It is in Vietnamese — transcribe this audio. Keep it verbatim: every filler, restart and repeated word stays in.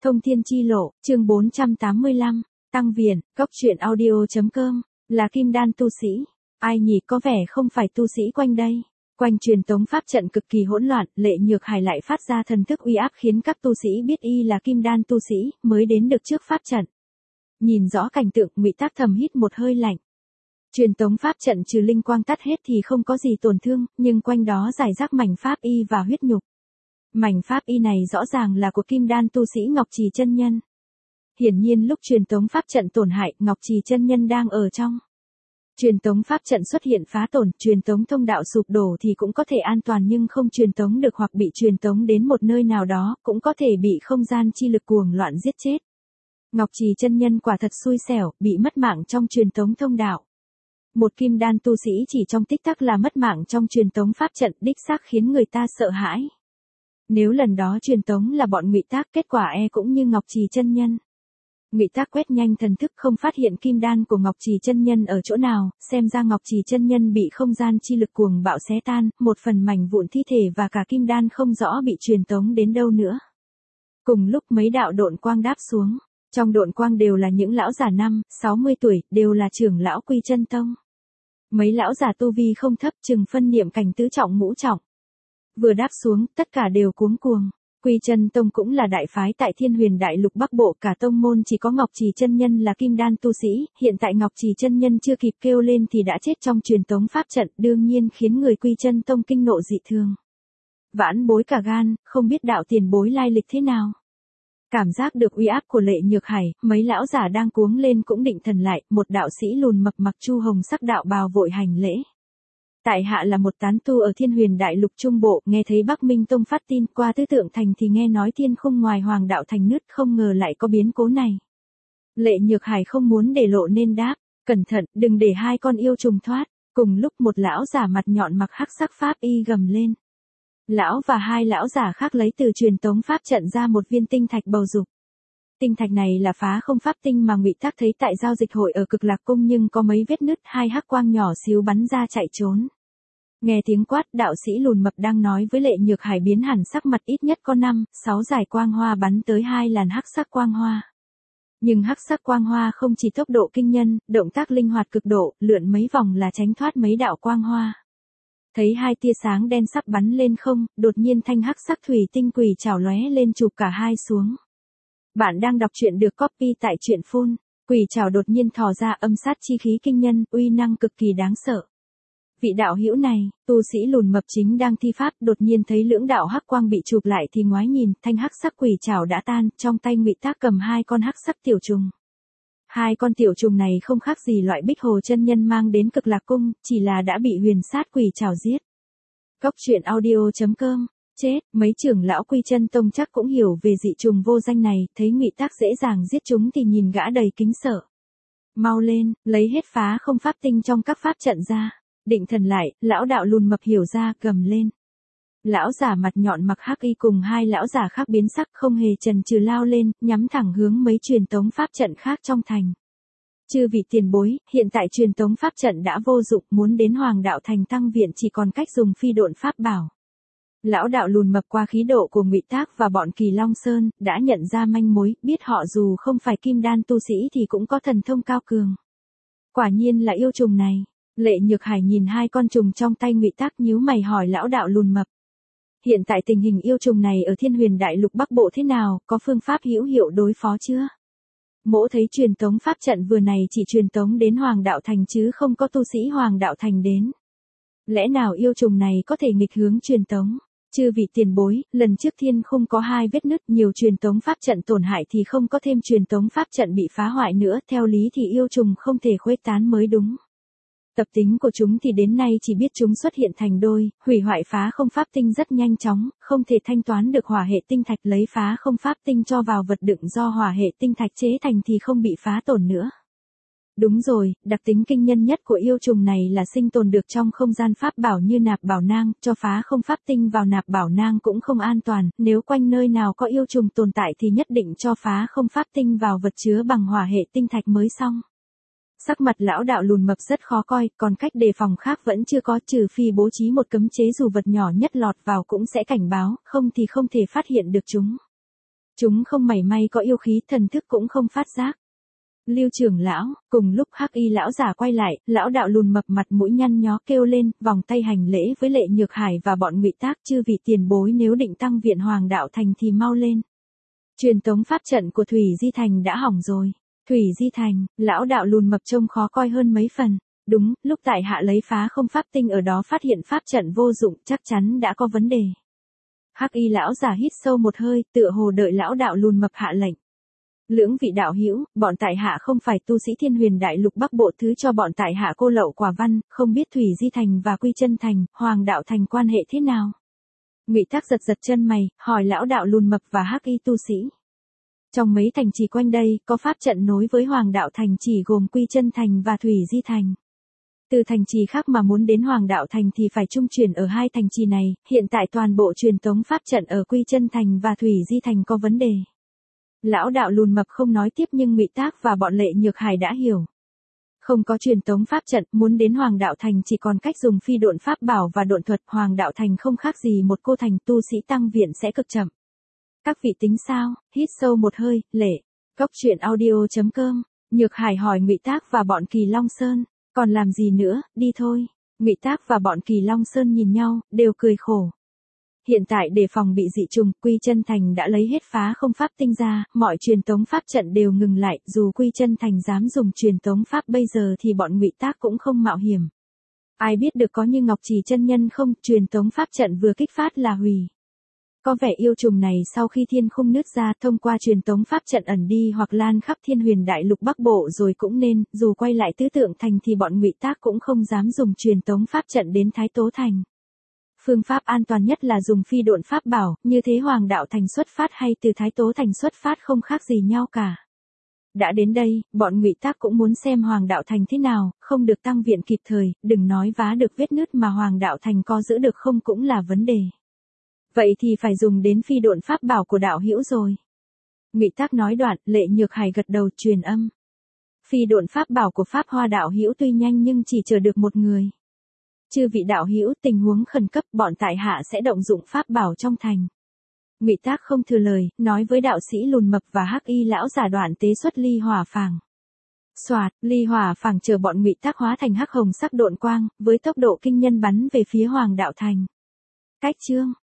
Thông thiên chi lộ, chương bốn trăm tám mươi lăm, Tăng Viện, Cốc truyện audio.com, là kim đan tu sĩ. Ai nhỉ, có vẻ không phải tu sĩ quanh đây. Quanh truyền tống pháp trận cực kỳ hỗn loạn, Lệ Nhược Hải lại phát ra thần thức uy áp khiến các tu sĩ biết y là kim đan tu sĩ, mới đến được trước pháp trận. Nhìn rõ cảnh tượng, Ngụy Tác thầm hít một hơi lạnh. Truyền tống pháp trận trừ linh quang tắt hết thì không có gì tổn thương, nhưng quanh đó rải rác mảnh pháp y và huyết nhục. Mảnh pháp y này rõ ràng là của kim đan tu sĩ Ngọc Trì chân nhân. Hiển nhiên lúc truyền tống pháp trận tổn hại, Ngọc Trì chân nhân đang ở trong. Truyền tống pháp trận xuất hiện phá tổn, truyền tống thông đạo sụp đổ thì cũng có thể an toàn nhưng không truyền tống được hoặc bị truyền tống đến một nơi nào đó, cũng có thể bị không gian chi lực cuồng loạn giết chết. Ngọc Trì chân nhân quả thật xui xẻo, bị mất mạng trong truyền tống thông đạo. Một kim đan tu sĩ chỉ trong tích tắc là mất mạng trong truyền tống pháp trận, đích xác khiến người ta sợ hãi. Nếu lần đó truyền tống là bọn Ngụy Tác, kết quả e cũng như Ngọc Trì chân nhân. Ngụy Tác quét nhanh thần thức không phát hiện kim đan của Ngọc Trì chân nhân ở chỗ nào, xem ra Ngọc Trì chân nhân bị không gian chi lực cuồng bạo xé tan, một phần mảnh vụn thi thể và cả kim đan không rõ bị truyền tống đến đâu nữa. Cùng lúc mấy đạo độn quang đáp xuống, trong độn quang đều là những lão già năm, sáu mươi tuổi, đều là trưởng lão Quy Chân Tông. Mấy lão già tu vi không thấp, chừng phân niệm cảnh tứ trọng ngũ trọng. Vừa đáp xuống, tất cả đều cuống cuồng. Quy Chân Tông cũng là đại phái tại Thiên Huyền Đại Lục Bắc Bộ, cả tông môn chỉ có Ngọc Trì chân nhân là kim đan tu sĩ, hiện tại Ngọc Trì chân nhân chưa kịp kêu lên thì đã chết trong truyền tống pháp trận, đương nhiên khiến người Quy Chân Tông kinh nộ dị thường. Vãn bối cả gan, không biết đạo tiền bối lai lịch thế nào. Cảm giác được uy áp của Lệ Nhược Hải, mấy lão giả đang cuống lên cũng định thần lại, một đạo sĩ lùn mập mặc chu hồng sắc đạo bào vội hành lễ. Tại hạ là một tán tu ở Thiên Huyền Đại Lục Trung Bộ, nghe thấy Bắc Minh Tông phát tin qua Tứ Tượng Thành thì nghe nói thiên khung ngoài Hoàng Đạo Thành nứt, không ngờ lại có biến cố này. Lệ Nhược Hải không muốn để lộ nên đáp, cẩn thận, đừng để hai con yêu trùng thoát. Cùng lúc một lão giả mặt nhọn mặc hắc sắc pháp y gầm lên. Lão và hai lão giả khác lấy từ truyền tống pháp trận ra một viên tinh thạch bầu dục. Tinh thạch này là phá không pháp tinh mà Ngụy Tác thấy tại giao dịch hội ở Cực Lạc Cung, nhưng có mấy vết nứt, hai hắc quang nhỏ xíu bắn ra chạy trốn. Nghe tiếng quát, đạo sĩ lùn mập đang nói với Lệ Nhược Hải biến hẳn sắc mặt, ít nhất có năm, sáu giải quang hoa bắn tới hai làn hắc sắc quang hoa. Nhưng hắc sắc quang hoa không chỉ tốc độ kinh nhân, động tác linh hoạt cực độ, lượn mấy vòng là tránh thoát mấy đạo quang hoa. Thấy hai tia sáng đen sắp bắn lên không, đột nhiên thanh hắc sắc thủy tinh quỷ trảo lóe lên chụp cả hai xuống. Bạn đang đọc truyện được copy tại truyện phone. Quỷ trảo đột nhiên thò ra, âm sát chi khí kinh nhân, uy năng cực kỳ đáng sợ. Vị đạo hữu này, tu sĩ lùn mập chính đang thi pháp, đột nhiên thấy lưỡng đạo hắc quang bị chụp lại thì ngoái nhìn, thanh hắc sắc quỷ trảo đã tan, trong tay Ngụy Tác cầm hai con hắc sắc tiểu trùng. Hai con tiểu trùng này không khác gì loại Bích Hồ chân nhân mang đến Cực Lạc Cung, chỉ là đã bị huyền sát quỷ trảo giết. Cốc truyện audio.com, chết, mấy trưởng lão Quy Chân Tông chắc cũng hiểu về dị trùng vô danh này, thấy Ngụy Tác dễ dàng giết chúng thì nhìn gã đầy kính sợ. Mau lên, lấy hết phá không pháp tinh trong các pháp trận ra. Định thần lại, lão đạo lùn mập hiểu ra, gầm lên. Lão giả mặt nhọn mặc hắc y cùng hai lão giả khác biến sắc, không hề chần chừ lao lên, nhắm thẳng hướng mấy truyền tống pháp trận khác trong thành. Chư vị tiền bối, hiện tại truyền tống pháp trận đã vô dụng, muốn đến Hoàng Đạo Thành Tăng Viện chỉ còn cách dùng phi độn pháp bảo. Lão đạo lùn mập qua khí độ của Ngụy Tác và bọn Kỳ Long Sơn, đã nhận ra manh mối, biết họ dù không phải kim đan tu sĩ thì cũng có thần thông cao cường. Quả nhiên là yêu trùng này. Lệ Nhược Hải nhìn hai con trùng trong tay Ngụy Tác, nhíu mày hỏi lão đạo lùn mập. Hiện tại tình hình yêu trùng này ở Thiên Huyền Đại Lục Bắc Bộ thế nào, có phương pháp hữu hiệu đối phó chưa? Mỗ thấy truyền tống pháp trận vừa này chỉ truyền tống đến Hoàng Đạo Thành chứ không có tu sĩ Hoàng Đạo Thành đến. Lẽ nào yêu trùng này có thể nghịch hướng truyền tống? Chư vị tiền bối, lần trước thiên khung có hai vết nứt, nhiều truyền tống pháp trận tổn hại thì không có thêm truyền tống pháp trận bị phá hoại nữa, theo lý thì yêu trùng không thể khuếch tán mới đúng. Tập tính của chúng thì đến nay chỉ biết chúng xuất hiện thành đôi, hủy hoại phá không pháp tinh rất nhanh chóng, không thể thanh toán được hỏa hệ tinh thạch, lấy phá không pháp tinh cho vào vật đựng do hỏa hệ tinh thạch chế thành thì không bị phá tổn nữa. Đúng rồi, đặc tính kinh nhân nhất của yêu trùng này là sinh tồn được trong không gian pháp bảo như nạp bảo nang, cho phá không pháp tinh vào nạp bảo nang cũng không an toàn, nếu quanh nơi nào có yêu trùng tồn tại thì nhất định cho phá không pháp tinh vào vật chứa bằng hỏa hệ tinh thạch mới xong. Sắc mặt lão đạo lùn mập rất khó coi, còn cách đề phòng khác vẫn chưa có, trừ phi bố trí một cấm chế dù vật nhỏ nhất lọt vào cũng sẽ cảnh báo, không thì không thể phát hiện được chúng. Chúng không mảy may có yêu khí, thần thức cũng không phát giác. Lưu trưởng lão, cùng lúc Hắc Y lão giả quay lại, lão đạo lùn mập mặt mũi nhăn nhó kêu lên, vòng tay hành lễ với Lệ Nhược Hải và bọn Ngụy Tác, chư vị tiền bối nếu định tăng viện Hoàng đạo thành thì mau lên. Truyền tống pháp trận của Thủy Di Thành đã hỏng rồi. Thủy Di Thành, lão đạo lùn mập trông khó coi hơn mấy phần. Đúng, lúc tại hạ lấy phá không pháp tinh ở đó phát hiện pháp trận vô dụng, chắc chắn đã có vấn đề. Hắc Y lão giả hít sâu một hơi, tựa hồ đợi lão đạo lùn mập hạ lệnh. Lưỡng vị đạo hữu, bọn tại hạ không phải tu sĩ Thiên Huyền Đại Lục Bắc Bộ, thứ cho bọn tại hạ cô lậu quả văn, không biết Thủy Di Thành và Quy Chân Thành, Hoàng đạo thành quan hệ thế nào. Ngụy Tác giật giật chân mày, hỏi lão đạo lùn mập và Hắc Y tu sĩ. Trong mấy thành trì quanh đây, có pháp trận nối với Hoàng đạo thành chỉ gồm Quy Chân Thành và Thủy Di Thành. Từ thành trì khác mà muốn đến Hoàng đạo thành thì phải trung chuyển ở hai thành trì này, hiện tại toàn bộ truyền tống pháp trận ở Quy Chân Thành và Thủy Di Thành có vấn đề. Lão đạo lùn mập không nói tiếp nhưng Ngụy Tác và bọn Lệ Nhược Hải đã hiểu. Không có truyền tống pháp trận, muốn đến Hoàng đạo thành chỉ còn cách dùng phi độn pháp bảo và độn thuật. Hoàng đạo thành không khác gì một cô thành, tu sĩ tăng viện sẽ cực chậm. Các vị tính sao? Hít sâu một hơi, Lệ. Góc truyện audio chấm com. Nhược Hải hỏi Ngụy Tác và bọn Kỳ Long Sơn, còn làm gì nữa, đi thôi. Ngụy Tác và bọn Kỳ Long Sơn nhìn nhau, đều cười khổ. Hiện tại để phòng bị dị trùng, Quy Chân Thành đã lấy hết phá không pháp tinh ra, mọi truyền tống pháp trận đều ngừng lại, dù Quy Chân Thành dám dùng truyền tống pháp bây giờ thì bọn Ngụy Tác cũng không mạo hiểm. Ai biết được có như Ngọc Trì chân nhân không, truyền tống pháp trận vừa kích phát là hủy. Có vẻ yêu trùng này sau khi thiên khung nứt ra thông qua truyền tống pháp trận ẩn đi hoặc lan khắp Thiên Huyền Đại Lục Bắc Bộ rồi cũng nên, dù quay lại Tứ Tượng Thành thì bọn Ngụy Tác cũng không dám dùng truyền tống pháp trận đến Thái Tố Thành. Phương pháp an toàn nhất là dùng phi độn pháp bảo, như thế Hoàng đạo thành xuất phát hay từ Thái Tố Thành xuất phát không khác gì nhau cả. Đã đến đây, bọn Ngụy Tác cũng muốn xem Hoàng đạo thành thế nào, không được tăng viện kịp thời, đừng nói vá được vết nứt mà Hoàng đạo thành có giữ được không cũng là vấn đề. Vậy thì phải dùng đến phi độn pháp bảo của đạo hữu rồi. Ngụy Tác nói đoạn, Lệ Nhược Hải gật đầu truyền âm. Phi độn pháp bảo của Pháp Hoa đạo hữu tuy nhanh nhưng chỉ chờ được một người. Chư vị đạo hữu, tình huống khẩn cấp, bọn tại hạ sẽ động dụng pháp bảo trong thành. Ngụy Tác không thừa lời, nói với đạo sĩ lùn mập và Hắc Y lão giả đoạn tế xuất ly hỏa phàng. Soạt, ly hỏa phàng chờ bọn Ngụy Tác hóa thành hắc hồng sắc độn quang, với tốc độ kinh nhân bắn về phía Hoàng đạo thành. Cách chương